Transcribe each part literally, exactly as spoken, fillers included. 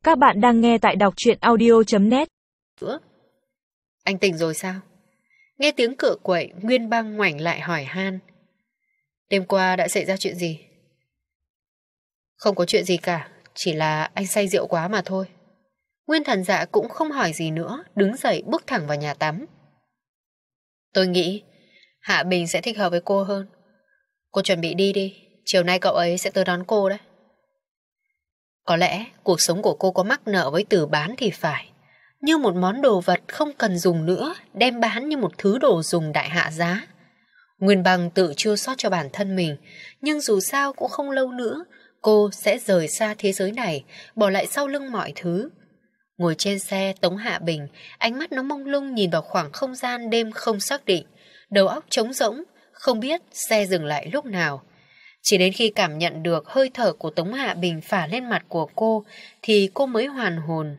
Các bạn đang nghe tại đọc truyện audio chấm net. Anh tỉnh rồi sao? Nghe tiếng cựa quậy, Nguyên Băng ngoảnh lại hỏi han. Đêm qua đã xảy ra chuyện gì? Không có chuyện gì cả, chỉ là anh say rượu quá mà thôi. Nguyên Thần Dạ cũng không hỏi gì nữa, đứng dậy bước thẳng vào nhà tắm. Tôi nghĩ Hạ Bình sẽ thích hợp với cô hơn. Cô chuẩn bị đi đi, chiều nay cậu ấy sẽ tới đón cô đấy. Có lẽ cuộc sống của cô có mắc nợ với từ bán thì phải. Như một món đồ vật không cần dùng nữa, đem bán như một thứ đồ dùng đại hạ giá. Nguyên Băng tự chua xót cho bản thân mình, nhưng dù sao cũng không lâu nữa, cô sẽ rời xa thế giới này, bỏ lại sau lưng mọi thứ. Ngồi trên xe Tống Hạ Bình, ánh mắt nó mông lung nhìn vào khoảng không gian đêm không xác định, đầu óc trống rỗng, không biết xe dừng lại lúc nào. Chỉ đến khi cảm nhận được hơi thở của Tống Hạ Bình phả lên mặt của cô thì cô mới hoàn hồn.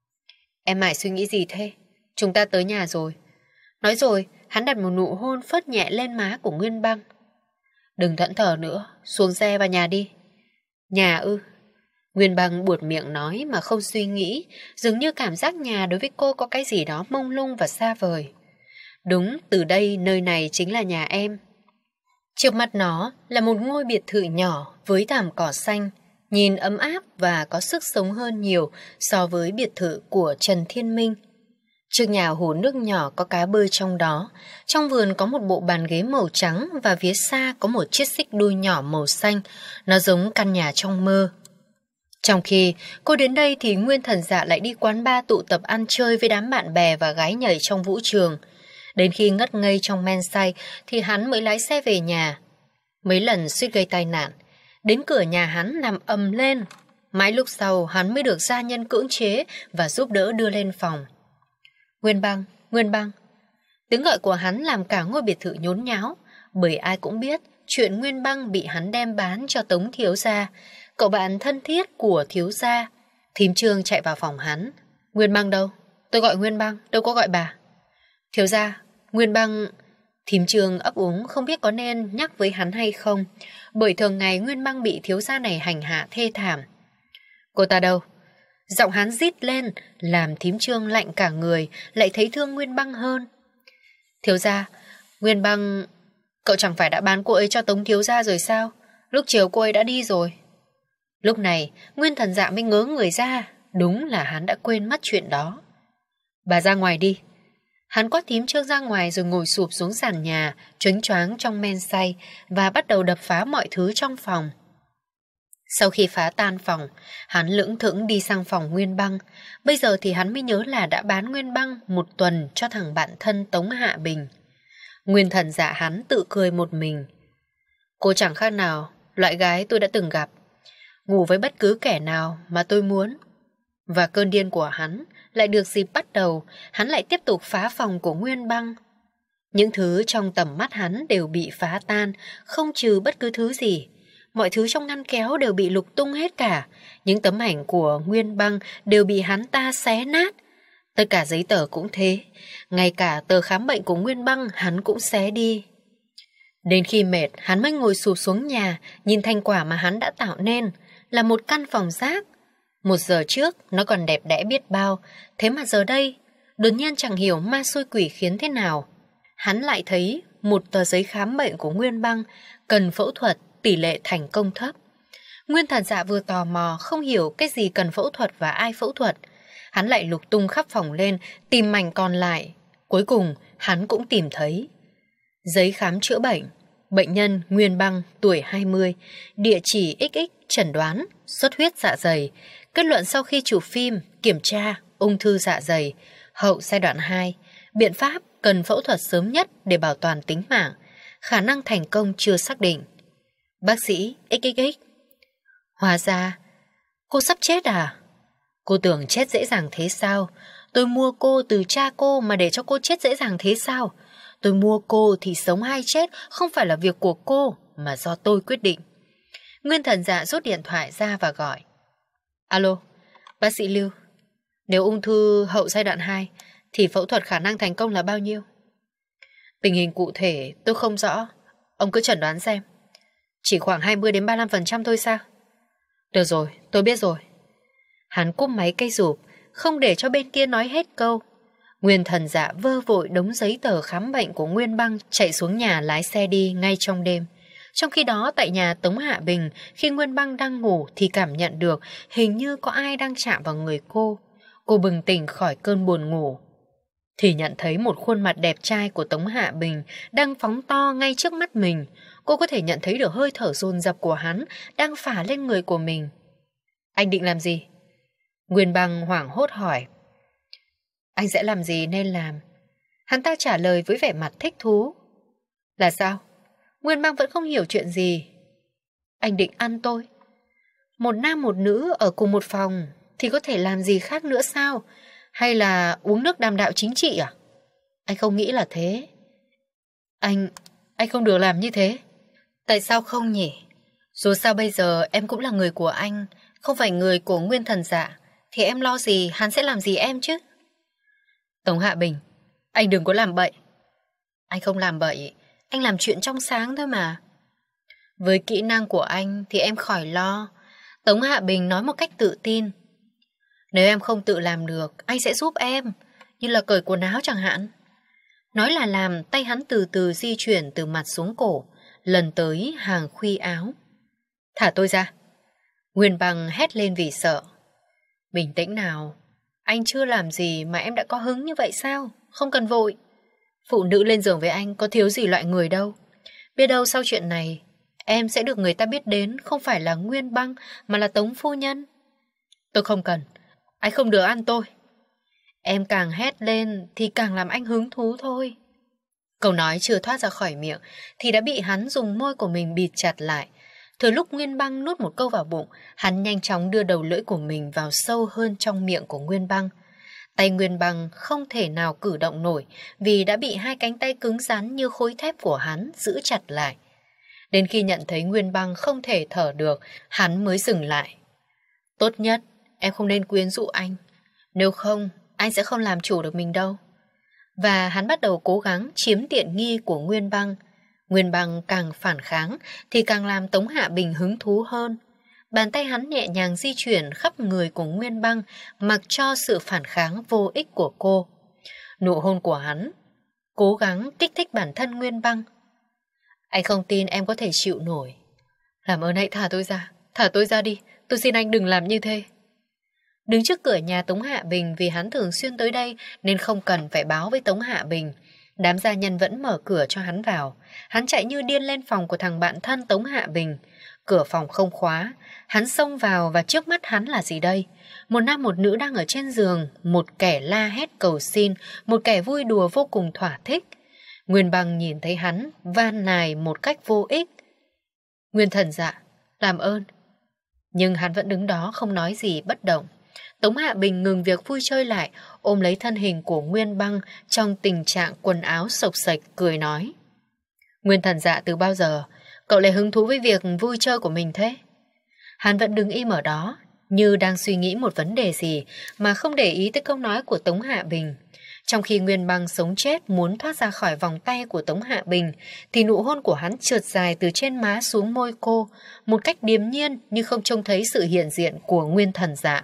Em mải suy nghĩ gì thế? Chúng ta tới nhà rồi. Nói rồi, hắn đặt một nụ hôn phớt nhẹ lên má của Nguyên Băng. Đừng thẫn thờ nữa, xuống xe vào nhà đi. Nhà ư? Nguyên Băng buột miệng nói mà không suy nghĩ, dường như cảm giác nhà đối với cô có cái gì đó mông lung và xa vời. Đúng, từ đây nơi này chính là nhà em. Trước mặt nó là một ngôi biệt thự nhỏ với thảm cỏ xanh, nhìn ấm áp và có sức sống hơn nhiều so với biệt thự của Trần Thiên Minh. Trước nhà hồ nước nhỏ có cá bơi trong đó, trong vườn có một bộ bàn ghế màu trắng và phía xa có một chiếc xích đu nhỏ màu xanh, nó giống căn nhà trong mơ. Trong khi cô đến đây thì Nguyên Thần Dạ lại đi quán bar tụ tập ăn chơi với đám bạn bè và gái nhảy trong vũ trường. Đến khi ngất ngây trong men say thì hắn mới lái xe về nhà. Mấy lần suýt gây tai nạn, đến cửa nhà hắn nằm ầm lên. Mãi lúc sau hắn mới được gia nhân cưỡng chế và giúp đỡ đưa lên phòng. Nguyên Băng, Nguyên Băng. Tiếng gọi của hắn làm cả ngôi biệt thự nhốn nháo, bởi ai cũng biết chuyện Nguyên Băng bị hắn đem bán cho Tống thiếu gia, cậu bạn thân thiết của thiếu gia. Thím Trương chạy vào phòng hắn. Nguyên Băng đâu? Tôi gọi Nguyên Băng, đâu có gọi bà. Thiếu gia, Nguyên Băng... Thím Trương ấp úng không biết có nên nhắc với hắn hay không, bởi thường ngày Nguyên Băng bị thiếu gia này hành hạ thê thảm. Cô ta đâu? Giọng hắn rít lên, làm thím Trương lạnh cả người, lại thấy thương Nguyên Băng hơn. Thiếu gia, Nguyên Băng... Cậu chẳng phải đã bán cô ấy cho Tống thiếu gia rồi sao? Lúc chiều cô ấy đã đi rồi. Lúc này, Nguyên Thần Dạ mới ngớ người ra, đúng là hắn đã quên mất chuyện đó. Bà ra ngoài đi. Hắn quát thím Trương ra ngoài rồi ngồi sụp xuống sàn nhà, choáng choáng trong men say và bắt đầu đập phá mọi thứ trong phòng. Sau khi phá tan phòng, hắn lững thững đi sang phòng Nguyên Băng. Bây giờ thì hắn mới nhớ là đã bán Nguyên Băng một tuần cho thằng bạn thân Tống Hạ Bình. Nguyên Thần Dạ hắn tự cười một mình. Cô chẳng khác nào loại gái tôi đã từng gặp, ngủ với bất cứ kẻ nào mà tôi muốn. Và cơn điên của hắn lại được dịp bắt đầu, hắn lại tiếp tục phá phòng của Nguyên Băng. Những thứ trong tầm mắt hắn đều bị phá tan, không trừ bất cứ thứ gì. Mọi thứ trong ngăn kéo đều bị lục tung hết cả. Những tấm ảnh của Nguyên Băng đều bị hắn ta xé nát. Tất cả giấy tờ cũng thế, ngay cả tờ khám bệnh của Nguyên Băng hắn cũng xé đi. Đến khi mệt, hắn mới ngồi sụp xuống nhà, nhìn thành quả mà hắn đã tạo nên là một căn phòng rác. Một giờ trước nó còn đẹp đẽ biết bao, thế mà giờ đây đột nhiên chẳng hiểu ma xui quỷ khiến thế nào, hắn lại thấy một tờ giấy khám bệnh của Nguyên Băng cần phẫu thuật, tỷ lệ thành công thấp. Nguyên Thần Dạ vừa tò mò không hiểu cái gì cần phẫu thuật và ai phẫu thuật, hắn lại lục tung khắp phòng lên tìm mảnh còn lại. Cuối cùng hắn cũng tìm thấy giấy khám chữa bệnh, bệnh nhân Nguyên Băng, tuổi hai mươi, địa chỉ xx, chẩn đoán xuất huyết dạ dày, kết luận sau khi chụp phim, kiểm tra ung thư dạ dày, hậu giai đoạn hai, biện pháp cần phẫu thuật sớm nhất để bảo toàn tính mạng, khả năng thành công chưa xác định. Bác sĩ xx x. Hóa ra, cô sắp chết à? Cô tưởng chết dễ dàng thế sao? Tôi mua cô từ cha cô mà để cho cô chết dễ dàng thế sao? Tôi mua cô thì sống hay chết không phải là việc của cô, mà do tôi quyết định. Nguyên Thần Dạ rút điện thoại ra và gọi. Alo, bác sĩ Lưu. Nếu ung thư hậu giai đoạn hai thì phẫu thuật khả năng thành công là bao nhiêu? Tình hình cụ thể tôi không rõ, ông cứ chẩn đoán xem. Chỉ khoảng hai mươi đến ba mươi lăm phần trăm thôi sao? Được rồi, tôi biết rồi. Hắn cúp máy cây rụp, không để cho bên kia nói hết câu. Nguyên Thần Dạ vơ vội đống giấy tờ khám bệnh của Nguyên Băng, chạy xuống nhà lái xe đi ngay trong đêm. Trong khi đó tại nhà Tống Hạ Bình, khi Nguyên Băng đang ngủ thì cảm nhận được hình như có ai đang chạm vào người cô. Cô bừng tỉnh khỏi cơn buồn ngủ thì nhận thấy một khuôn mặt đẹp trai của Tống Hạ Bình đang phóng to ngay trước mắt mình. Cô có thể nhận thấy được hơi thở dồn dập của hắn đang phả lên người của mình. Anh định làm gì? Nguyên Băng hoảng hốt hỏi. Anh sẽ làm gì nên làm? Hắn ta trả lời với vẻ mặt thích thú. Là sao? Nguyên Băng vẫn không hiểu chuyện gì. Anh định ăn tôi. Một nam một nữ ở cùng một phòng thì có thể làm gì khác nữa sao? Hay là uống nước đàm đạo chính trị à? Anh không nghĩ là thế. Anh... anh không được làm như thế. Tại sao không nhỉ? Dù sao bây giờ em cũng là người của anh, không phải người của Nguyên Thần Dạ, thì em lo gì hắn sẽ làm gì em chứ? Tống Hạ Bình, anh đừng có làm bậy. Anh không làm bậy, anh làm chuyện trong sáng thôi mà. Với kỹ năng của anh thì em khỏi lo. Tống Hạ Bình nói một cách tự tin. Nếu em không tự làm được, anh sẽ giúp em, như là cởi quần áo chẳng hạn. Nói là làm, tay hắn từ từ di chuyển từ mặt xuống cổ, lần tới hàng khuy áo. Thả tôi ra. Nguyên Băng hét lên vì sợ. Bình tĩnh nào. Anh chưa làm gì mà em đã có hứng như vậy sao? Không cần vội. Phụ nữ lên giường với anh có thiếu gì loại người đâu. Biết đâu sau chuyện này em sẽ được người ta biết đến không phải là Nguyên Băng mà là Tống phu nhân. Tôi không cần. Anh không được ăn tôi. Em càng hét lên thì càng làm anh hứng thú thôi. Câu nói chưa thoát ra khỏi miệng thì đã bị hắn dùng môi của mình bịt chặt lại. Thừa lúc Nguyên Băng nuốt một câu vào bụng, hắn nhanh chóng đưa đầu lưỡi của mình vào sâu hơn trong miệng của Nguyên Băng. Tay Nguyên Băng không thể nào cử động nổi vì đã bị hai cánh tay cứng rắn như khối thép của hắn giữ chặt lại. Đến khi nhận thấy Nguyên Băng không thể thở được, hắn mới dừng lại. Tốt nhất, em không nên quyến rũ anh. Nếu không, anh sẽ không làm chủ được mình đâu. Và hắn bắt đầu cố gắng chiếm tiện nghi của Nguyên Băng. Nguyên Băng càng phản kháng thì càng làm Tống Hạ Bình hứng thú hơn. Bàn tay hắn nhẹ nhàng di chuyển khắp người của Nguyên Băng, mặc cho sự phản kháng vô ích của cô. Nụ hôn của hắn cố gắng kích thích bản thân Nguyên Băng. Anh không tin em có thể chịu nổi. Làm ơn hãy thả tôi ra. Thả tôi ra đi. Tôi xin anh đừng làm như thế. Đứng trước cửa nhà Tống Hạ Bình vì hắn thường xuyên tới đây nên không cần phải báo với Tống Hạ Bình. Đám gia nhân vẫn mở cửa cho hắn vào. Hắn chạy như điên lên phòng của thằng bạn thân Tống Hạ Bình. Cửa phòng không khóa. Hắn xông vào và trước mắt hắn là gì đây? Một nam một nữ đang ở trên giường. Một kẻ la hét cầu xin. Một kẻ vui đùa vô cùng thỏa thích. Nguyên Băng nhìn thấy hắn van nài một cách vô ích. Nguyên Thần Dạ, làm ơn. Nhưng hắn vẫn đứng đó không nói gì bất động. Tống Hạ Bình ngừng việc vui chơi lại, ôm lấy thân hình của Nguyên Băng trong tình trạng quần áo sộc sạch, cười nói. Nguyên Thần Dạ, từ bao giờ cậu lại hứng thú với việc vui chơi của mình thế? Hắn vẫn đứng im ở đó, như đang suy nghĩ một vấn đề gì mà không để ý tới câu nói của Tống Hạ Bình. Trong khi Nguyên Băng sống chết muốn thoát ra khỏi vòng tay của Tống Hạ Bình, thì nụ hôn của hắn trượt dài từ trên má xuống môi cô, một cách điềm nhiên như không trông thấy sự hiện diện của Nguyên Thần Dạ.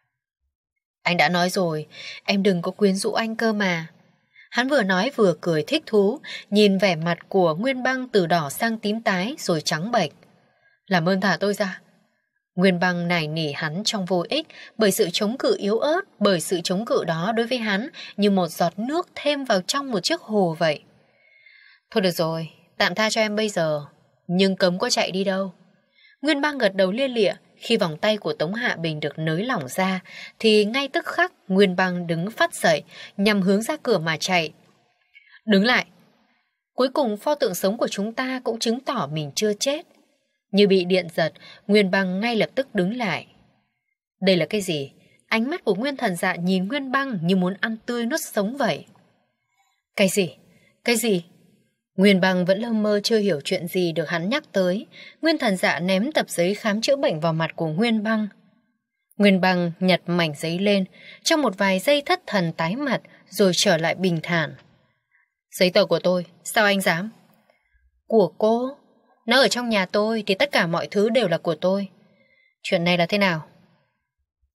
Anh đã nói rồi, em đừng có quyến rũ anh cơ mà. Hắn vừa nói vừa cười thích thú, nhìn vẻ mặt của Nguyên Băng từ đỏ sang tím tái rồi trắng bệch. Làm ơn thả tôi ra. Nguyên Băng nài nỉ hắn trong vô ích, bởi sự chống cự yếu ớt, bởi sự chống cự đó đối với hắn như một giọt nước thêm vào trong một chiếc hồ vậy. Thôi được rồi, tạm tha cho em bây giờ, nhưng cấm có chạy đi đâu. Nguyên Băng gật đầu lia lịa. Khi vòng tay của Tống Hạ Bình được nới lỏng ra thì ngay tức khắc Nguyên Băng đứng phát dậy nhằm hướng ra cửa mà chạy. Đứng lại. Cuối cùng pho tượng sống của chúng ta cũng chứng tỏ mình chưa chết. Như bị điện giật, Nguyên Băng ngay lập tức đứng lại. Đây là cái gì? Ánh mắt của Nguyên Thần Dạ nhìn Nguyên Băng như muốn ăn tươi nuốt sống vậy. Cái gì? Cái gì? Nguyên Băng vẫn lơ mơ chưa hiểu chuyện gì được hắn nhắc tới. Nguyên Thần Dạ ném tập giấy khám chữa bệnh vào mặt của Nguyên Băng. Nguyên Băng nhặt mảnh giấy lên, trong một vài giây thất thần tái mặt rồi trở lại bình thản. Giấy tờ của tôi, sao anh dám? Của cô? Nó ở trong nhà tôi thì tất cả mọi thứ đều là của tôi. Chuyện này là thế nào?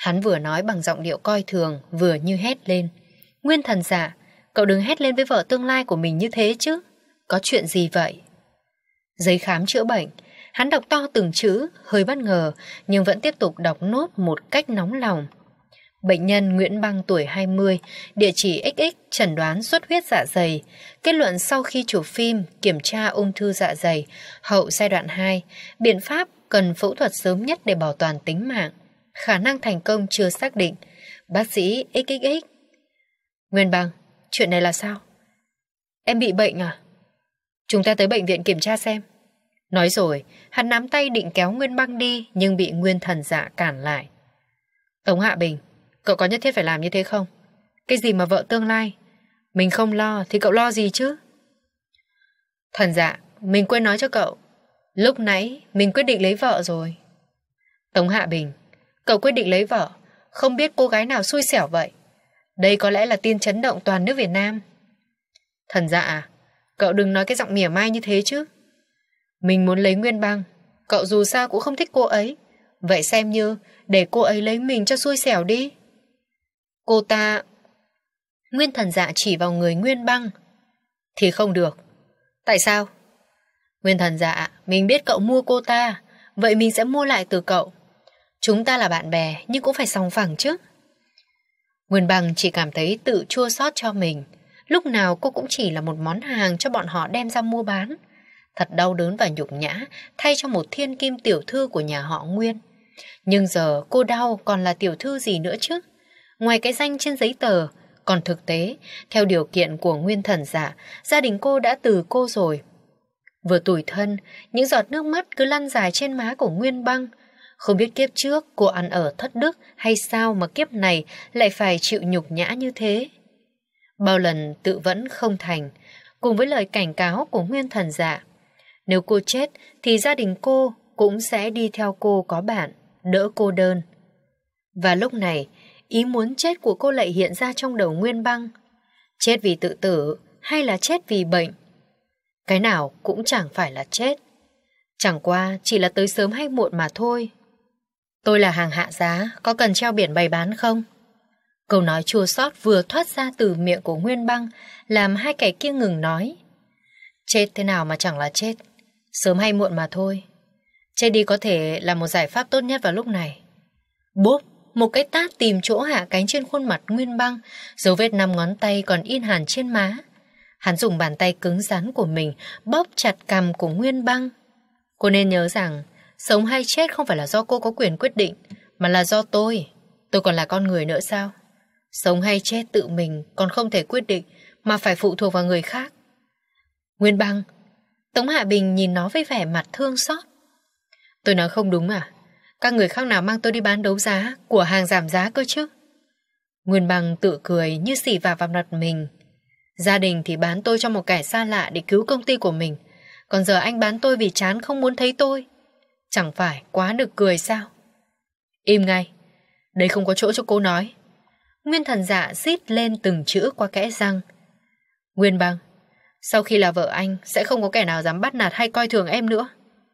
Hắn vừa nói bằng giọng điệu coi thường, vừa như hét lên. Nguyên Thần Dạ, cậu đừng hét lên với vợ tương lai của mình như thế chứ. Có chuyện gì vậy? Giấy khám chữa bệnh. Hắn đọc to từng chữ, hơi bất ngờ, nhưng vẫn tiếp tục đọc nốt một cách nóng lòng. Bệnh nhân Nguyễn Băng tuổi hai mươi, địa chỉ ích ích, chẩn đoán xuất huyết dạ dày. Kết luận sau khi chụp phim, kiểm tra ung thư dạ dày, hậu giai đoạn hai, biện pháp cần phẫu thuật sớm nhất để bảo toàn tính mạng. Khả năng thành công chưa xác định. Bác sĩ ích ích ích. Nguyên Băng, chuyện này là sao? Em bị bệnh à? Chúng ta tới bệnh viện kiểm tra xem. Nói rồi, hắn nắm tay định kéo Nguyên Băng đi, nhưng bị Nguyên Thần Dạ cản lại. Tống Hạ Bình, cậu có nhất thiết phải làm như thế không? Cái gì mà vợ tương lai? Mình không lo thì cậu lo gì chứ? Thần Dạ, mình quên nói cho cậu. Lúc nãy mình quyết định lấy vợ rồi. Tống Hạ Bình, cậu quyết định lấy vợ, không biết cô gái nào xui xẻo vậy. Đây có lẽ là tin chấn động toàn nước Việt Nam. Thần Dạ à, cậu đừng nói cái giọng mỉa mai như thế chứ. Mình muốn lấy Nguyên Băng, cậu dù sao cũng không thích cô ấy. Vậy xem như để cô ấy lấy mình cho xui xẻo đi. Cô ta... Nguyên Thần Dạ chỉ vào người Nguyên Băng. Thì không được. Tại sao? Nguyên Thần Dạ, mình biết cậu mua cô ta, vậy mình sẽ mua lại từ cậu. Chúng ta là bạn bè, nhưng cũng phải sòng phẳng chứ. Nguyên Băng chỉ cảm thấy tự chua xót cho mình. Lúc nào cô cũng chỉ là một món hàng cho bọn họ đem ra mua bán. Thật đau đớn và nhục nhã thay cho một thiên kim tiểu thư của nhà họ Nguyên. Nhưng giờ cô đau còn là tiểu thư gì nữa chứ? Ngoài cái danh trên giấy tờ, còn thực tế, theo điều kiện của Nguyên Thần Dạ, gia đình cô đã từ cô rồi. Vừa tủi thân, những giọt nước mắt cứ lăn dài trên má của Nguyên Băng. Không biết kiếp trước cô ăn ở thất đức hay sao mà kiếp này lại phải chịu nhục nhã như thế. Bao lần tự vẫn không thành, cùng với lời cảnh cáo của Nguyên Thần Dạ. Nếu cô chết thì gia đình cô cũng sẽ đi theo cô có bạn, đỡ cô đơn. Và lúc này, ý muốn chết của cô lại hiện ra trong đầu Nguyên Băng. Chết vì tự tử hay là chết vì bệnh? Cái nào cũng chẳng phải là chết. Chẳng qua chỉ là tới sớm hay muộn mà thôi. Tôi là hàng hạ giá, có cần treo biển bày bán không? Câu nói chua xót vừa thoát ra từ miệng của Nguyên Băng, làm hai kẻ kia ngừng nói. Chết thế nào mà chẳng là chết, sớm hay muộn mà thôi. Chết đi có thể là một giải pháp tốt nhất vào lúc này. Bốp, một cái tát tìm chỗ hạ cánh trên khuôn mặt Nguyên Băng, dấu vết năm ngón tay còn in hẳn trên má. Hắn dùng bàn tay cứng rắn của mình bóp chặt cằm của Nguyên Băng. Cô nên nhớ rằng sống hay chết không phải là do cô có quyền quyết định, mà là do tôi. Tôi còn là con người nữa sao? Sống hay chết tự mình còn không thể quyết định, mà phải phụ thuộc vào người khác. Nguyên Băng. Tống Hạ Bình nhìn nó với vẻ mặt thương xót. Tôi nói không đúng à? Các người khác nào mang tôi đi bán đấu giá, của hàng giảm giá cơ chứ? Nguyên Băng tự cười như xỉ vào vào mặt mình. Gia đình thì bán tôi cho một kẻ xa lạ để cứu công ty của mình, còn giờ anh bán tôi vì chán không muốn thấy tôi. Chẳng phải quá nực cười sao? Im ngay, đây không có chỗ cho cô nói. Nguyên Thần Dạ rít lên từng chữ qua kẽ răng. Nguyên Băng, sau khi là vợ anh sẽ không có kẻ nào dám bắt nạt hay coi thường em nữa.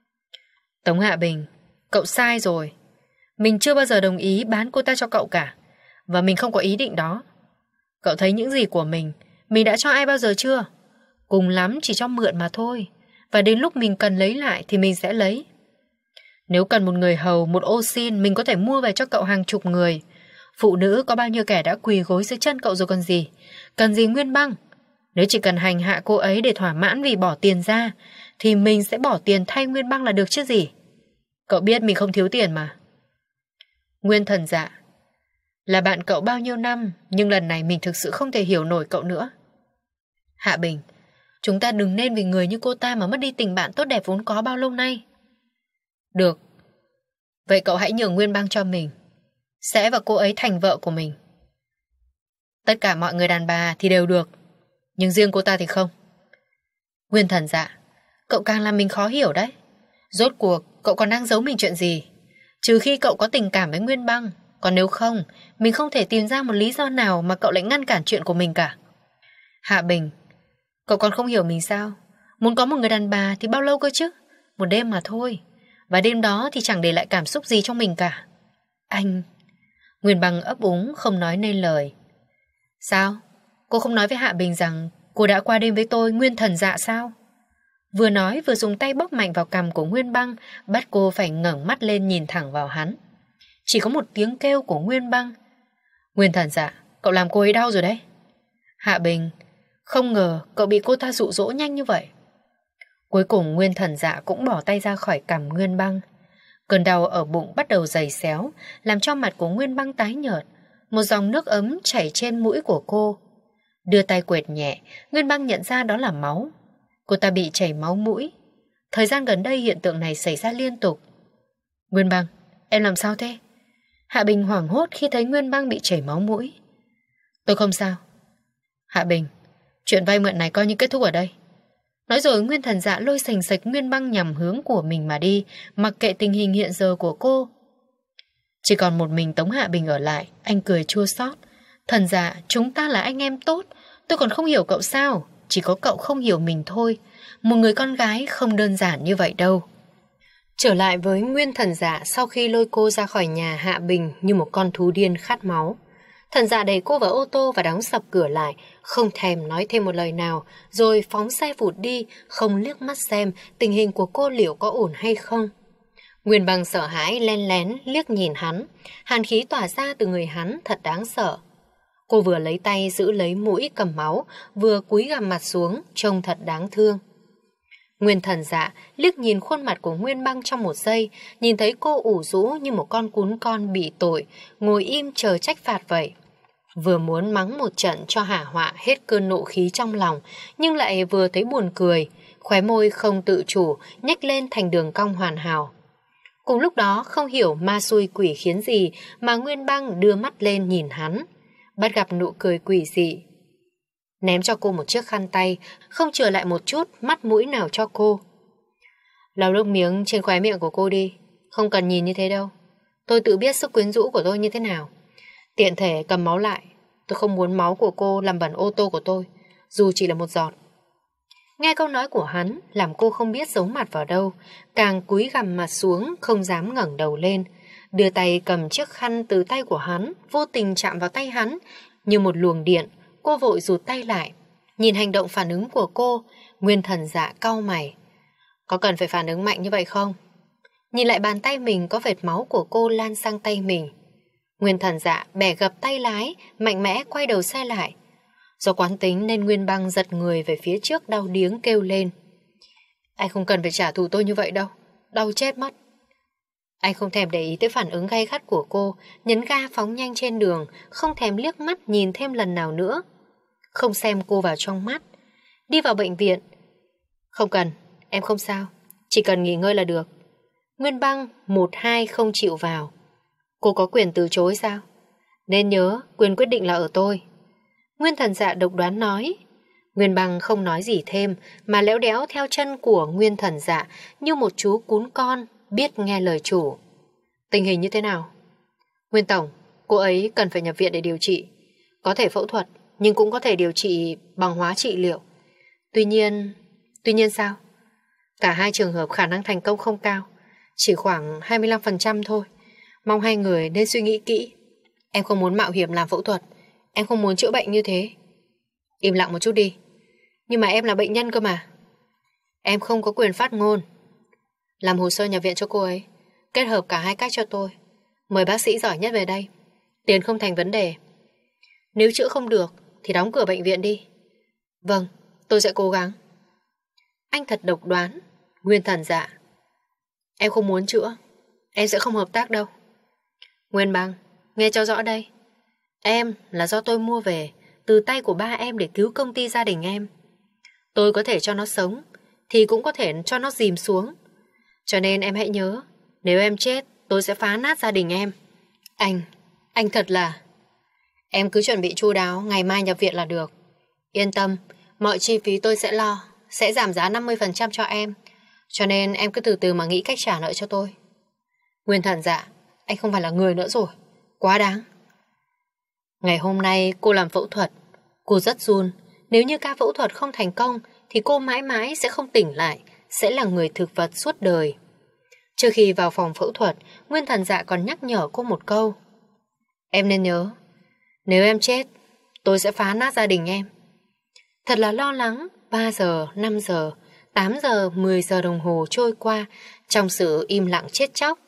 Tống Hạ Bình, cậu sai rồi. Mình chưa bao giờ đồng ý bán cô ta cho cậu cả, và mình không có ý định đó. Cậu thấy những gì của mình mình đã cho ai bao giờ chưa? Cùng lắm chỉ cho mượn mà thôi, và đến lúc mình cần lấy lại thì mình sẽ lấy. Nếu cần một người hầu, một ô xin, mình có thể mua về cho cậu hàng chục người. Phụ nữ có bao nhiêu kẻ đã quỳ gối dưới chân cậu rồi còn gì. Cần gì Nguyên Băng? Nếu chỉ cần hành hạ cô ấy để thỏa mãn vì bỏ tiền ra, thì mình sẽ bỏ tiền thay Nguyên Băng là được chứ gì. Cậu biết mình không thiếu tiền mà. Nguyên Thần Dạ, là bạn cậu bao nhiêu năm, nhưng lần này mình thực sự không thể hiểu nổi cậu nữa. Hạ Bình, chúng ta đừng nên vì người như cô ta mà mất đi tình bạn tốt đẹp vốn có bao lâu nay. Được. Vậy cậu hãy nhường Nguyên Băng cho mình, sẽ và cô ấy thành vợ của mình. Tất cả mọi người đàn bà thì đều được, nhưng riêng cô ta thì không. Nguyên Thần Dạ, cậu càng làm mình khó hiểu đấy. Rốt cuộc cậu còn đang giấu mình chuyện gì? Trừ khi cậu có tình cảm với Nguyên Băng, còn nếu không, mình không thể tìm ra một lý do nào mà cậu lại ngăn cản chuyện của mình cả. Hạ Bình, cậu còn không hiểu mình sao? Muốn có một người đàn bà thì bao lâu cơ chứ? Một đêm mà thôi. Và đêm đó thì chẳng để lại cảm xúc gì trong mình cả. Anh... Nguyên Băng ấp úng không nói nên lời. Sao? Cô không nói với Hạ Bình rằng cô đã qua đêm với tôi, Nguyên Thần Dạ sao? Vừa nói vừa dùng tay bóp mạnh vào cằm của Nguyên Băng, bắt cô phải ngẩng mắt lên nhìn thẳng vào hắn. Chỉ có một tiếng kêu của Nguyên Băng. Nguyên Thần Dạ, cậu làm cô ấy đau rồi đấy. Hạ Bình, không ngờ cậu bị cô ta dụ dỗ nhanh như vậy. Cuối cùng Nguyên Thần Dạ cũng bỏ tay ra khỏi cằm Nguyên Băng. Cơn đau ở bụng bắt đầu dày xéo, làm cho mặt của Nguyên Băng tái nhợt. Một dòng nước ấm chảy trên mũi của cô. Đưa tay quệt nhẹ, Nguyên Băng nhận ra đó là máu. Cô ta bị chảy máu mũi. Thời gian gần đây hiện tượng này xảy ra liên tục. Nguyên Băng, em làm sao thế? Hạ Bình hoảng hốt khi thấy Nguyên Băng bị chảy máu mũi. Tôi không sao. Hạ Bình, chuyện vay mượn này coi như kết thúc ở đây. Nói rồi Nguyên Thần Dạ lôi sành sạch Nguyên Băng nhằm hướng của mình mà đi, mặc kệ tình hình hiện giờ của cô. Chỉ còn một mình Tống Hạ Bình ở lại. Anh cười chua xót. Thần Dạ, chúng ta là anh em tốt. Tôi còn không hiểu cậu sao? Chỉ có cậu không hiểu mình thôi. Một người con gái không đơn giản như vậy đâu. Trở lại với Nguyên Thần Dạ sau khi lôi cô ra khỏi nhà Hạ Bình như một con thú điên khát máu. Thần Dạ đẩy cô vào ô tô và đóng sập cửa lại, không thèm nói thêm một lời nào, rồi phóng xe vụt đi, không liếc mắt xem tình hình của cô liệu có ổn hay không. Nguyên Băng sợ hãi len lén liếc nhìn hắn, hàn khí tỏa ra từ người hắn thật đáng sợ. Cô vừa lấy tay giữ lấy mũi cầm máu, vừa cúi gằm mặt xuống, trông thật đáng thương. Nguyên Thần Dạ liếc nhìn khuôn mặt của Nguyên Băng trong một giây, nhìn thấy cô ủ rũ như một con cún con bị tội, ngồi im chờ trách phạt vậy. Vừa muốn mắng một trận cho hả họa hết cơn nộ khí trong lòng, nhưng lại vừa thấy buồn cười, khóe môi không tự chủ nhếch lên thành đường cong hoàn hảo. Cùng lúc đó không hiểu ma xui quỷ khiến gì mà Nguyên Băng đưa mắt lên nhìn hắn, bắt gặp nụ cười quỷ dị. Ném cho cô một chiếc khăn tay, không chừa lại một chút mắt mũi nào cho cô. Lau nước miếng trên khóe miệng của cô đi, không cần nhìn như thế đâu. Tôi tự biết sức quyến rũ của tôi như thế nào. Tiện thể cầm máu lại, tôi không muốn máu của cô làm bẩn ô tô của tôi, dù chỉ là một giọt. Nghe câu nói của hắn làm cô không biết giấu mặt vào đâu, càng cúi gằm mặt xuống không dám ngẩng đầu lên, đưa tay cầm chiếc khăn từ tay của hắn, vô tình chạm vào tay hắn như một luồng điện. Cô vội rụt tay lại. Nhìn hành động phản ứng của cô, Nguyên Thần Dạ cau mày. Có cần phải phản ứng mạnh như vậy không? Nhìn lại bàn tay mình có vệt máu của cô lan sang tay mình. Nguyên Thần Dạ bẻ gập tay lái, mạnh mẽ quay đầu xe lại. Do quán tính nên Nguyên Băng giật người về phía trước đau điếng kêu lên. Anh không cần phải trả thù tôi như vậy đâu, đau chết mất. Anh không thèm để ý tới phản ứng gay gắt của cô, nhấn ga phóng nhanh trên đường, không thèm liếc mắt nhìn thêm lần nào nữa. Không xem cô vào trong mắt. Đi vào bệnh viện. Không cần, em không sao, chỉ cần nghỉ ngơi là được. Nguyên Băng một hai không chịu vào. Cô có quyền từ chối sao? Nên nhớ, quyền quyết định là ở tôi. Nguyên Thần Dạ độc đoán nói. Nguyên Băng không nói gì thêm, mà léo đéo theo chân của Nguyên Thần Dạ như một chú cún con biết nghe lời chủ. Tình hình như thế nào? Nguyên Tổng, cô ấy cần phải nhập viện để điều trị. Có thể phẫu thuật, nhưng cũng có thể điều trị bằng hóa trị liệu. Tuy nhiên... Tuy nhiên sao? Cả hai trường hợp khả năng thành công không cao, chỉ khoảng hai mươi lăm phần trăm thôi. Mong hai người nên suy nghĩ kỹ. Em không muốn mạo hiểm làm phẫu thuật. Em không muốn chữa bệnh như thế. Im lặng một chút đi. Nhưng mà em là bệnh nhân cơ mà. Em không có quyền phát ngôn. Làm hồ sơ nhập viện cho cô ấy, kết hợp cả hai cách cho tôi. Mời bác sĩ giỏi nhất về đây. Tiền không thành vấn đề. Nếu chữa không được thì đóng cửa bệnh viện đi. Vâng, tôi sẽ cố gắng. Anh thật độc đoán. Nguyên Thần Dạ. Em không muốn chữa, em sẽ không hợp tác đâu. Nguyên Băng, nghe cho rõ đây. Em là do tôi mua về từ tay của ba em để cứu công ty gia đình em. Tôi có thể cho nó sống thì cũng có thể cho nó dìm xuống. Cho nên em hãy nhớ, nếu em chết tôi sẽ phá nát gia đình em. Anh, anh thật là... Em cứ chuẩn bị chu đáo, ngày mai nhập viện là được. Yên tâm, mọi chi phí tôi sẽ lo, sẽ giảm giá năm mươi phần trăm cho em. Cho nên em cứ từ từ mà nghĩ cách trả nợ cho tôi. Nguyên Thần Dạ, anh không phải là người nữa rồi, quá đáng. Ngày hôm nay cô làm phẫu thuật, cô rất run. Nếu như ca phẫu thuật không thành công thì cô mãi mãi sẽ không tỉnh lại, sẽ là người thực vật suốt đời. Trước khi vào phòng phẫu thuật, Nguyên Thần Dạ còn nhắc nhở cô một câu. Em nên nhớ, nếu em chết, tôi sẽ phá nát gia đình em. Thật là lo lắng. Ba giờ, năm giờ, tám giờ, mười giờ đồng hồ trôi qua trong sự im lặng chết chóc.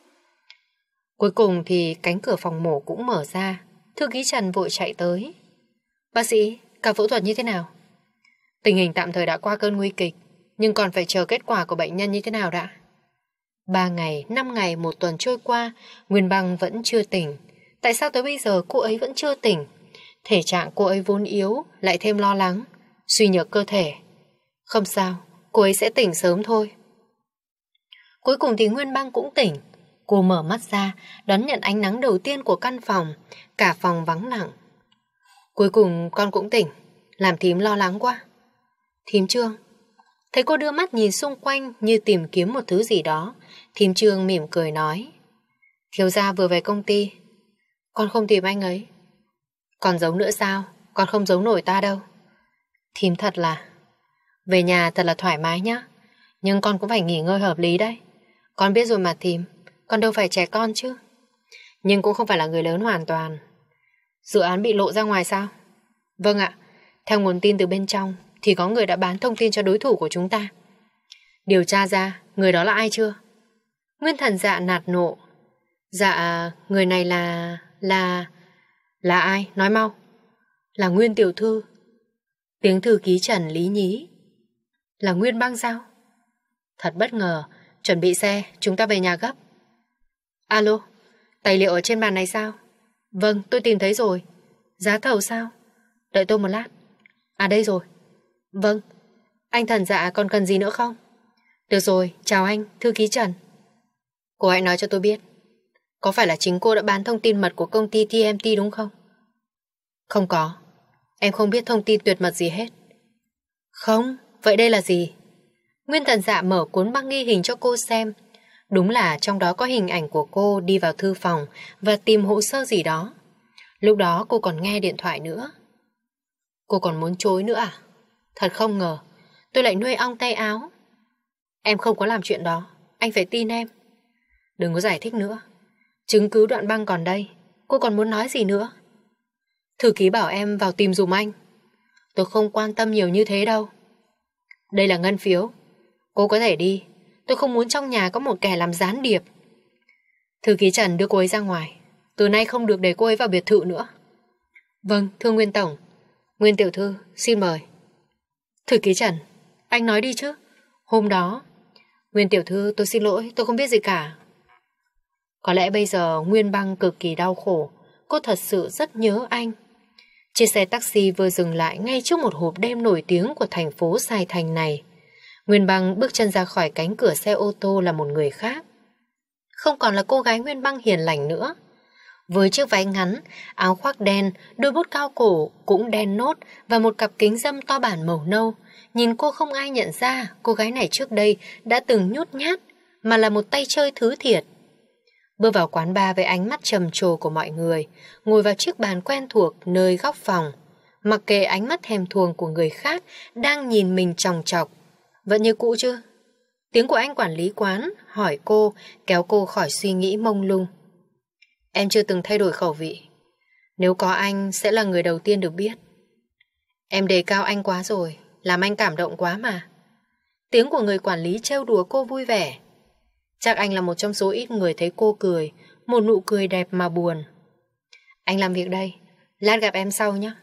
Cuối cùng thì cánh cửa phòng mổ cũng mở ra. Thư ký Trần vội chạy tới. Bác sĩ, ca phẫu thuật như thế nào? Tình hình tạm thời đã qua cơn nguy kịch, nhưng còn phải chờ kết quả của bệnh nhân như thế nào đã. Ba ngày, năm ngày, một tuần trôi qua, Nguyên Băng vẫn chưa tỉnh. Tại sao tới bây giờ cô ấy vẫn chưa tỉnh? Thể trạng cô ấy vốn yếu, lại thêm lo lắng, suy nhược cơ thể. Không sao, cô ấy sẽ tỉnh sớm thôi. Cuối cùng thì Nguyên Băng cũng tỉnh. Cô mở mắt ra, đón nhận ánh nắng đầu tiên của căn phòng. Cả phòng vắng lặng. Cuối cùng con cũng tỉnh. Làm thím lo lắng quá. Thím Trương. Thấy cô đưa mắt nhìn xung quanh như tìm kiếm một thứ gì đó. Thím Trương mỉm cười nói. Thiếu gia vừa về công ty. Con không tìm anh ấy. Còn giấu nữa sao? Con không giấu nổi ta đâu. Thím thật là... Về nhà thật là thoải mái nhá. Nhưng con cũng phải nghỉ ngơi hợp lý đấy. Con biết rồi mà thím. Con đâu phải trẻ con chứ. Nhưng cũng không phải là người lớn hoàn toàn. Dự án bị lộ ra ngoài sao? Vâng ạ. Theo nguồn tin từ bên trong thì có người đã bán thông tin cho đối thủ của chúng ta. Điều tra ra người đó là ai chưa? Nguyên Thần Dạ nạt nộ. Dạ, người này là... Là... Là ai? Nói mau. Là Nguyên tiểu thư. Tiếng thư ký Trần lý nhí. Là Nguyên Băng sao? Thật bất ngờ. Chuẩn bị xe, chúng ta về nhà gấp. Alo, tài liệu ở trên bàn này sao? Vâng, tôi tìm thấy rồi. Giá thầu sao? Đợi tôi một lát. À đây rồi. Vâng, anh Thần Dạ còn cần gì nữa không? Được rồi, chào anh, thư ký Trần. Cô hãy nói cho tôi biết, có phải là chính cô đã bán thông tin mật của công ty tê em tê đúng không? Không có, em không biết thông tin tuyệt mật gì hết. Không, vậy đây là gì? Nguyên Thần Dạ mở cuốn băng ghi hình cho cô xem. Đúng là trong đó có hình ảnh của cô đi vào thư phòng và tìm hồ sơ gì đó. Lúc đó cô còn nghe điện thoại nữa. Cô còn muốn chối nữa à? Thật không ngờ, tôi lại nuôi ong tay áo. Em không có làm chuyện đó, anh phải tin em. Đừng có giải thích nữa. Chứng cứ đoạn băng còn đây, cô còn muốn nói gì nữa? Thư ký bảo em vào tìm dùm anh. Tôi không quan tâm nhiều như thế đâu. Đây là ngân phiếu. Cô có thể đi. Tôi không muốn trong nhà có một kẻ làm gián điệp. Thư ký Trần đưa cô ấy ra ngoài. Từ nay không được để cô ấy vào biệt thự nữa. Vâng, thưa Nguyên Tổng. Nguyên tiểu thư, xin mời. Thư ký Trần, anh nói đi chứ. Hôm đó... Nguyên tiểu thư, tôi xin lỗi, tôi không biết gì cả. Có lẽ bây giờ Nguyên Băng cực kỳ đau khổ. Cô thật sự rất nhớ anh. Chiếc xe taxi vừa dừng lại ngay trước một hộp đêm nổi tiếng của thành phố Sài Thành này. Nguyên Băng bước chân ra khỏi cánh cửa xe ô tô là một người khác. Không còn là cô gái Nguyên Băng hiền lành nữa. Với chiếc váy ngắn, áo khoác đen, đôi bốt cao cổ cũng đen nốt và một cặp kính râm to bản màu nâu, nhìn cô không ai nhận ra cô gái này trước đây đã từng nhút nhát, mà là một tay chơi thứ thiệt. Bước vào quán bar với ánh mắt trầm trồ của mọi người, ngồi vào chiếc bàn quen thuộc nơi góc phòng, mặc kệ ánh mắt thèm thuồng của người khác đang nhìn mình chòng chọc. Vẫn như cũ chứ? Tiếng của anh quản lý quán hỏi cô, kéo cô khỏi suy nghĩ mông lung. Em chưa từng thay đổi khẩu vị. Nếu có anh sẽ là người đầu tiên được biết. Em đề cao anh quá rồi, làm anh cảm động quá mà. Tiếng của người quản lý trêu đùa cô vui vẻ. Chắc anh là một trong số ít người thấy cô cười, một nụ cười đẹp mà buồn. Anh làm việc đây, lát gặp em sau nhé.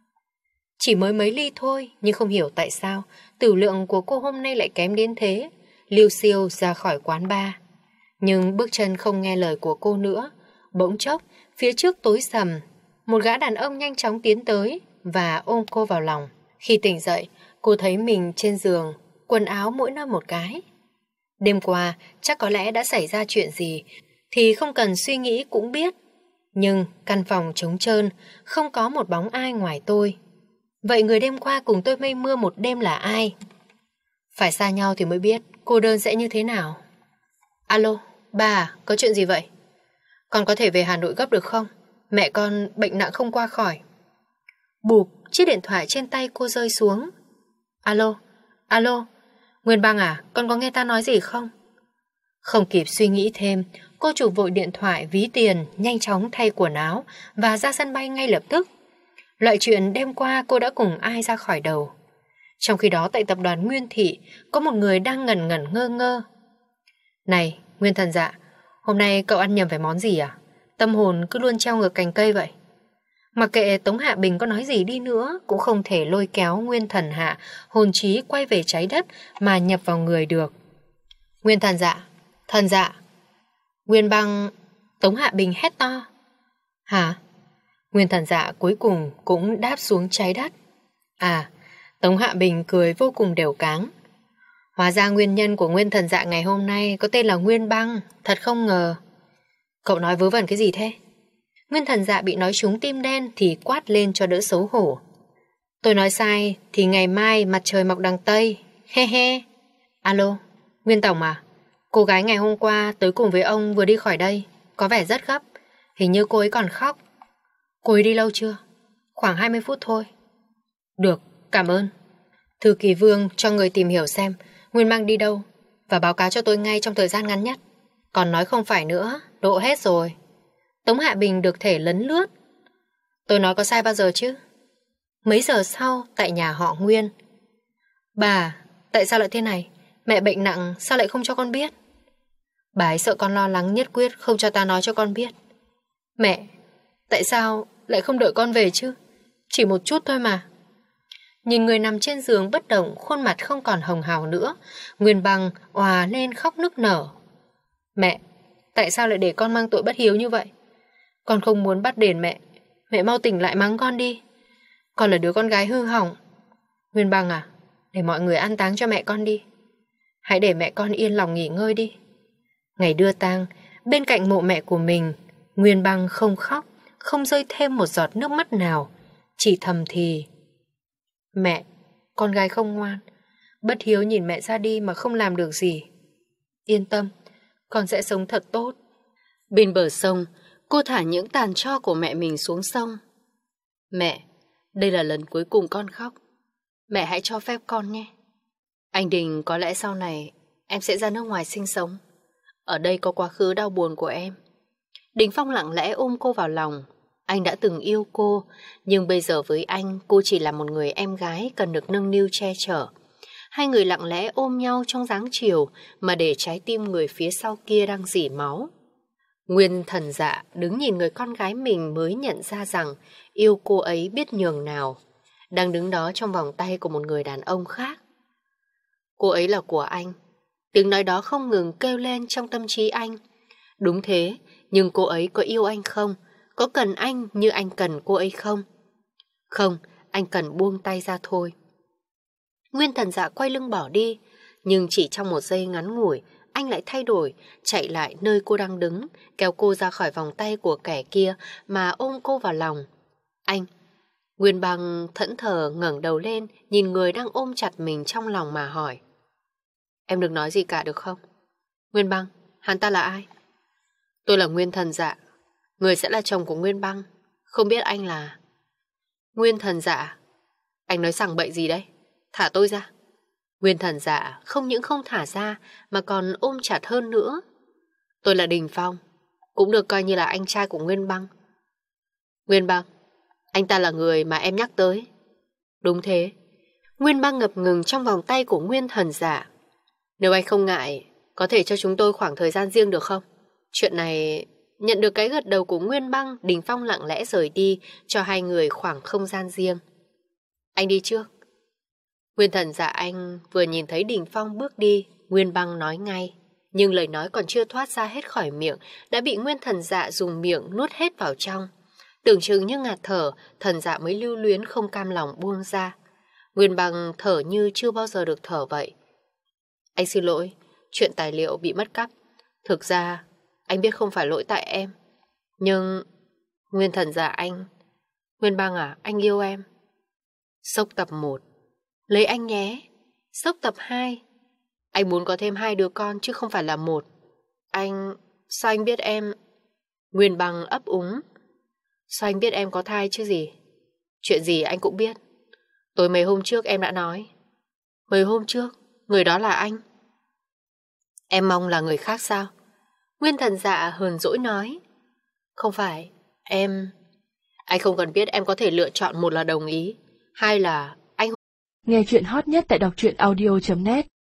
Chỉ mới mấy ly thôi, nhưng không hiểu tại sao tử lượng của cô hôm nay lại kém đến thế. Liêu xiêu ra khỏi quán bar. Nhưng bước chân không nghe lời của cô nữa. Bỗng chốc, phía trước tối sầm, một gã đàn ông nhanh chóng tiến tới và ôm cô vào lòng. Khi tỉnh dậy, cô thấy mình trên giường, quần áo mỗi nơi một cái. Đêm qua, chắc có lẽ đã xảy ra chuyện gì, thì không cần suy nghĩ cũng biết. Nhưng căn phòng trống trơn, không có một bóng ai ngoài tôi. Vậy người đêm qua cùng tôi mây mưa một đêm là ai? Phải xa nhau thì mới biết cô đơn sẽ như thế nào. Alo, ba à, có chuyện gì vậy? Con có thể về Hà Nội gấp được không? Mẹ con bệnh nặng không qua khỏi. Bụp, chiếc điện thoại trên tay cô rơi xuống. Alo, alo, Nguyên Băng à, con có nghe ta nói gì không? Không kịp suy nghĩ thêm, cô Cô chủ vội điện thoại, ví tiền, nhanh chóng thay quần áo và ra sân bay ngay lập tức. Loại chuyện đêm qua cô đã cùng ai ra khỏi đầu. Trong khi đó tại tập đoàn Nguyên Thị, có một người đang ngẩn ngẩn ngơ ngơ. Này, Nguyên Thần Dạ, hôm nay cậu ăn nhầm phải món gì à? Tâm hồn cứ luôn treo ngược cành cây vậy. Mặc kệ Tống Hạ Bình có nói gì đi nữa, cũng không thể lôi kéo Nguyên Thần Hạ hồn trí quay về trái đất mà nhập vào người được. Nguyên Thần Dạ, Thần Dạ. Nguyên Băng. Tống Hạ Bình hét to. Hả? Nguyên Thần Dạ cuối cùng cũng đáp xuống trái đất. À, Tống Hạ Bình cười vô cùng đều cáng. Hóa ra nguyên nhân của Nguyên Thần Dạ ngày hôm nay có tên là Nguyên Băng, thật không ngờ. Cậu nói vớ vẩn cái gì thế? Nguyên Thần Dạ bị nói trúng tim đen thì quát lên cho đỡ xấu hổ. Tôi nói sai thì ngày mai mặt trời mọc đằng Tây. He he. Alo, Nguyên Tổng à? Cô gái ngày hôm qua tới cùng với ông vừa đi khỏi đây, có vẻ rất gấp. Hình như cô ấy còn khóc. Cô ấy đi lâu chưa? Khoảng hai mươi phút thôi. Được, cảm ơn. Thư ký Vương cho người tìm hiểu xem Nguyên Băng đi đâu và báo cáo cho tôi ngay trong thời gian ngắn nhất. Còn nói không phải nữa, độ hết rồi. Tống Hạ Bình được thể lấn lướt. Tôi nói có sai bao giờ chứ? Mấy giờ sau, tại nhà họ Nguyên. Bà, tại sao lại thế này? Mẹ bệnh nặng, sao lại không cho con biết? Bà ấy sợ con lo lắng nhất quyết không cho ta nói cho con biết. Mẹ, tại sao lại không đợi con về chứ? Chỉ một chút thôi mà. Nhìn người nằm trên giường bất động, khuôn mặt không còn hồng hào nữa, Nguyên Băng òa lên khóc nức nở. Mẹ, tại sao lại để con mang tội bất hiếu như vậy? Con không muốn bắt đền mẹ. Mẹ mau tỉnh lại mắng con đi. Con là đứa con gái hư hỏng. Nguyên Băng à, để mọi người an táng cho mẹ con đi. Hãy để mẹ con yên lòng nghỉ ngơi đi. Ngày đưa tang, bên cạnh mộ mẹ của mình, Nguyên Băng không khóc, không rơi thêm một giọt nước mắt nào, chỉ thầm thì: Mẹ, con gái không ngoan, bất hiếu nhìn mẹ ra đi mà không làm được gì. Yên tâm, con sẽ sống thật tốt. Bên bờ sông, cô thả những tàn tro của mẹ mình xuống sông. Mẹ, đây là lần cuối cùng con khóc. Mẹ hãy cho phép con nhé. Anh Đình có lẽ sau này em sẽ ra nước ngoài sinh sống. Ở đây có quá khứ đau buồn của em. Đình Phong lặng lẽ ôm cô vào lòng. Anh đã từng yêu cô, nhưng bây giờ với anh, cô chỉ là một người em gái cần được nâng niu che chở. Hai người lặng lẽ ôm nhau trong dáng chiều mà để trái tim người phía sau kia đang rỉ máu. Nguyên Thần Dạ đứng nhìn người con gái mình mới nhận ra rằng yêu cô ấy biết nhường nào, đang đứng đó trong vòng tay của một người đàn ông khác. Cô ấy là của anh. Tiếng nói đó không ngừng kêu lên trong tâm trí anh. Đúng thế, nhưng cô ấy có yêu anh không? Có cần anh như anh cần cô ấy không? Không, anh cần buông tay ra thôi. Nguyên Thần Dạ quay lưng bỏ đi, nhưng chỉ trong một giây ngắn ngủi, anh lại thay đổi, chạy lại nơi cô đang đứng, kéo cô ra khỏi vòng tay của kẻ kia mà ôm cô vào lòng. Anh! Nguyên Băng thẫn thờ ngẩng đầu lên, nhìn người đang ôm chặt mình trong lòng mà hỏi. Em đừng nói gì cả được không? Nguyên Băng, hắn ta là ai? Tôi là Nguyên Thần Dạ, người sẽ là chồng của Nguyên Băng. Không biết anh là... Nguyên Thần Dạ, anh nói sằng bậy gì đấy? Thả tôi ra. Nguyên Thần Dạ không những không thả ra mà còn ôm chặt hơn nữa. Tôi là Đình Phong, cũng được coi như là anh trai của Nguyên Băng. Nguyên Băng, anh ta là người mà em nhắc tới. Đúng thế. Nguyên Băng ngập ngừng trong vòng tay của Nguyên Thần Dạ. Nếu anh không ngại, có thể cho chúng tôi khoảng thời gian riêng được không? Chuyện này... Nhận được cái gật đầu của Nguyên Băng, Đình Phong lặng lẽ rời đi, cho hai người khoảng không gian riêng. Anh đi trước. Nguyên Thần Dạ anh vừa nhìn thấy Đình Phong bước đi, Nguyên Băng nói ngay. Nhưng lời nói còn chưa thoát ra hết khỏi miệng, đã bị Nguyên Thần Dạ dùng miệng nuốt hết vào trong. Tưởng chừng như ngạt thở, Thần Dạ mới lưu luyến không cam lòng buông ra. Nguyên Băng thở như chưa bao giờ được thở vậy. Anh xin lỗi, chuyện tài liệu bị mất cắp. Thực ra... Anh biết không phải lỗi tại em. Nhưng... Nguyên Thần Dạ anh... Nguyên Băng à, anh yêu em. Sốc tập một. Lấy anh nhé. Sốc tập hai. Anh muốn có thêm hai đứa con chứ không phải là một. Anh... Sao anh biết em... Nguyên Băng ấp úng. Sao anh biết em có thai chứ gì? Chuyện gì anh cũng biết. Tối mấy hôm trước em đã nói. Mấy hôm trước, người đó là anh. Em mong là người khác sao? Nguyên Thần Dạ hờn dỗi nói. Không phải, em... Anh không cần biết, em có thể lựa chọn, một là đồng ý, hai là anh... Nghe chuyện hot nhất tại đọc truyện audio chấm net